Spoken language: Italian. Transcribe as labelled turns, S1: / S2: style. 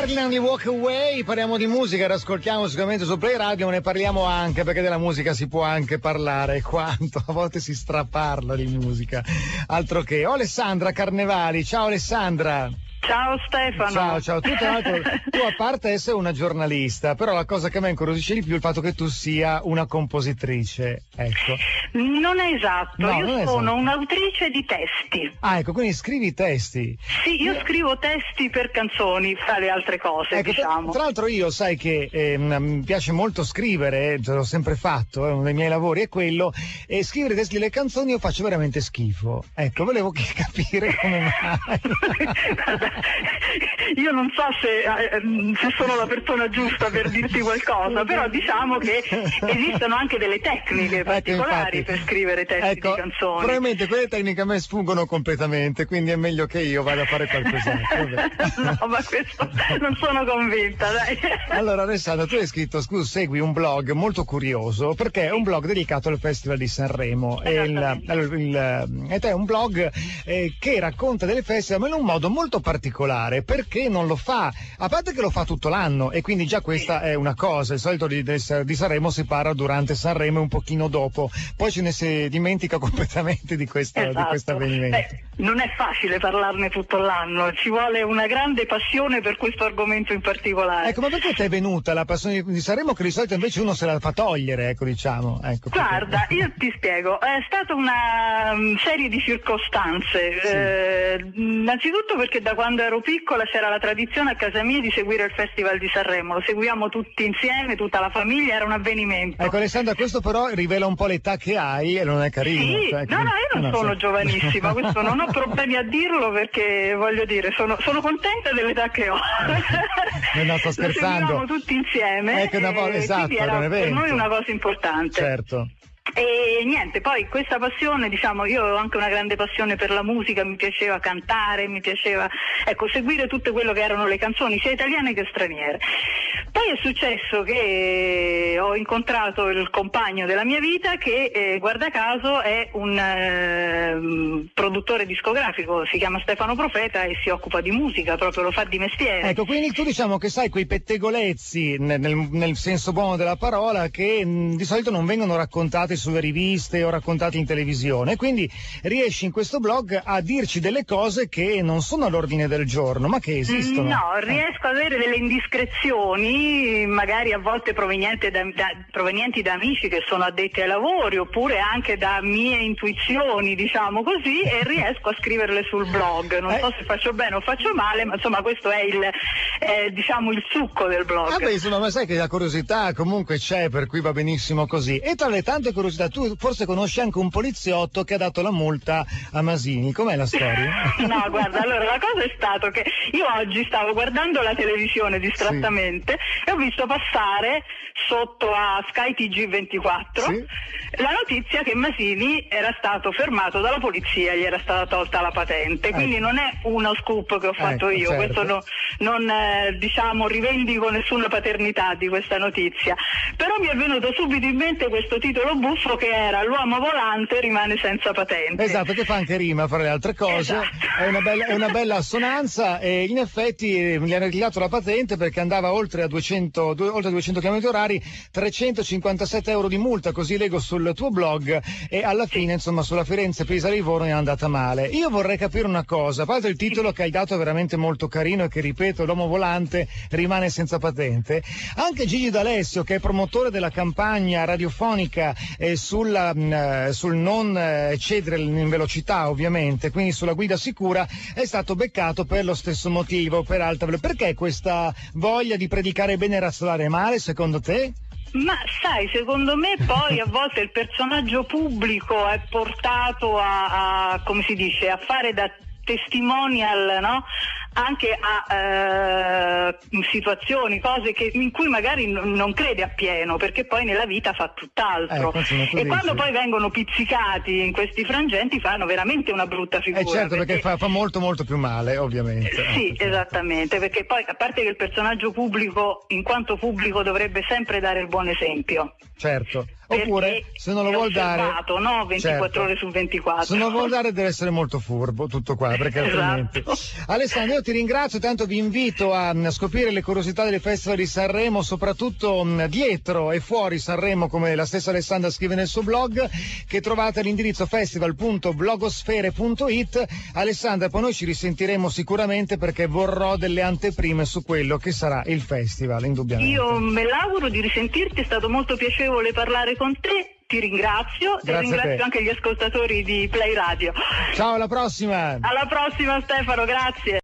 S1: Ferdinand di Walk Away, parliamo di musica, ascoltiamo sicuramente su Play Radio, ne parliamo anche perché della musica si può anche parlare, quanto a volte si straparla di musica, altro che. Alessandra Carnevali, ciao Alessandra.
S2: Ciao Stefano.
S1: Ciao. Tu a parte essere una giornalista, però la cosa che a me incuriosisce di più è il fatto che tu sia una compositrice, ecco.
S2: Non è esatto,
S1: no,
S2: io sono un'autrice di testi.
S1: Ah, ecco, quindi scrivi testi.
S2: Sì, io scrivo testi per canzoni, fra le altre cose,
S1: ecco,
S2: diciamo.
S1: Tra l'altro io sai che mi piace molto scrivere, l'ho sempre fatto, uno dei miei lavori è quello, e scrivere testi delle canzoni io faccio veramente schifo. Ecco, volevo capire come mai.
S2: Io non so se sono la persona giusta per dirti qualcosa, però diciamo che esistono anche delle tecniche particolari,
S1: infatti,
S2: per scrivere testi di canzoni.
S1: Probabilmente quelle tecniche a me sfuggono completamente, quindi è meglio che io vada a fare qualcos'altro.
S2: No, ma questo non sono convinta, dai.
S1: Allora Alessandra, tu hai scritto, segui un blog molto curioso, perché è un blog dedicato al Festival di Sanremo, ed è un blog che racconta del festival ma in un modo molto particolare, perché non lo fa, a parte che lo fa tutto l'anno, e quindi già questa è una cosa. Il solito di Sanremo si parla durante Sanremo e un pochino dopo, poi ce ne si dimentica completamente di questo avvenimento.
S2: Non è facile parlarne tutto l'anno, ci vuole una grande passione per questo argomento in particolare.
S1: Ecco, ma perché ti è venuta la passione di Sanremo, che di solito invece uno se la fa togliere, ecco, diciamo. Ecco,
S2: guarda, io ti spiego, è stata una serie di circostanze. Sì. Innanzitutto perché da quando ero piccola c'era la tradizione a casa mia di seguire il Festival di Sanremo, lo seguiamo tutti insieme, tutta la famiglia, era un avvenimento.
S1: Ecco Alessandra, questo però rivela un po' l'età che hai e non è carino.
S2: Sì, no, io non sono giovanissima, questo non ho problemi a dirlo, perché voglio dire, sono contenta dell'età che ho.
S1: No, sto scherzando.
S2: Lo seguiamo tutti insieme,
S1: ecco, esatto,
S2: era per noi una cosa importante.
S1: Certo.
S2: E niente, poi questa passione, diciamo, io ho anche una grande passione per la musica, mi piaceva cantare, mi piaceva, seguire tutto quello che erano le canzoni, sia italiane che straniere. Poi è successo che ho incontrato il compagno della mia vita che, guarda caso, è un produttore discografico, si chiama Stefano Profeta e si occupa di musica, proprio lo fa di mestiere.
S1: Ecco, quindi tu diciamo che sai quei pettegolezzi, nel senso buono della parola, che di solito non vengono raccontati sulle riviste o raccontati in televisione, quindi riesci in questo blog a dirci delle cose che non sono all'ordine del giorno, ma che esistono.
S2: No, riesco ad avere delle indiscrezioni, magari a volte provenienti da amici che sono addetti ai lavori, oppure anche da mie intuizioni, diciamo così, e riesco a scriverle sul blog. Non so se faccio bene o faccio male, ma insomma questo è diciamo il succo del blog.
S1: Insomma, ma sai che la curiosità comunque c'è, per cui va benissimo così. E tra le tante curiosità, tu forse conosci anche un poliziotto che ha dato la multa a Masini, com'è la storia?
S2: No, guarda, allora la cosa è stato che io oggi stavo guardando la televisione distrattamente, sì, e ho visto passare sotto a Sky TG24, sì, la notizia che Masini era stato fermato dalla polizia, gli era stata tolta la patente, quindi non è uno scoop che ho fatto io,
S1: certo.
S2: Questo non diciamo rivendico nessuna paternità di questa notizia, però mi è venuto subito in mente questo titolo buffo che era "L'uomo volante rimane senza patente".
S1: Esatto, che fa anche rima fra le altre cose. Esatto. È una bella assonanza, e in effetti gli hanno ritirato la patente perché andava oltre 200 km orari, 357 euro di multa, così leggo sul tuo blog, e alla fine insomma sulla Firenze-Pisa-Livorno è andata male. Io vorrei capire una cosa, a parte il titolo che hai dato è veramente molto carino e che, ripeto, "l'uomo volante rimane senza patente", anche Gigi D'Alessio, che è promotore della campagna radiofonica sul non eccedere in velocità, ovviamente, quindi sulla guida sicura, è stato beccato per lo stesso motivo. Perché questa voglia di predicare bene e razzolare male, secondo te?
S2: Ma sai, secondo me poi a volte il personaggio pubblico è portato a come si dice, a fare da testimonial, no? Anche a situazioni, cose in cui magari non crede appieno, perché poi nella vita fa tutt'altro, e quando poi vengono pizzicati in questi frangenti fanno veramente una brutta figura.
S1: Certo, perché fa molto molto più male, ovviamente.
S2: Sì, esattamente, perché poi, a parte che il personaggio pubblico in quanto pubblico dovrebbe sempre dare il buon esempio.
S1: Certo. Oppure, se non lo vuol dare,
S2: no? 24
S1: certo,
S2: ore su 24.
S1: Se non vuol dare deve essere molto furbo, tutto qua, perché altrimenti. Alessandra, io ti ringrazio, tanto vi invito a scoprire le curiosità del Festival di Sanremo, soprattutto dietro e fuori Sanremo, come la stessa Alessandra scrive nel suo blog, che trovate all'indirizzo festival.blogosfere.it. Alessandra, poi noi ci risentiremo sicuramente, perché vorrò delle anteprime su quello che sarà il festival, indubbiamente.
S2: Io me l'auguro di risentirti, è stato molto piacevole parlare con te, ti ringrazio.
S1: Grazie,
S2: e ringrazio anche gli ascoltatori di Play Radio.
S1: Ciao, alla prossima!
S2: Alla prossima Stefano, grazie.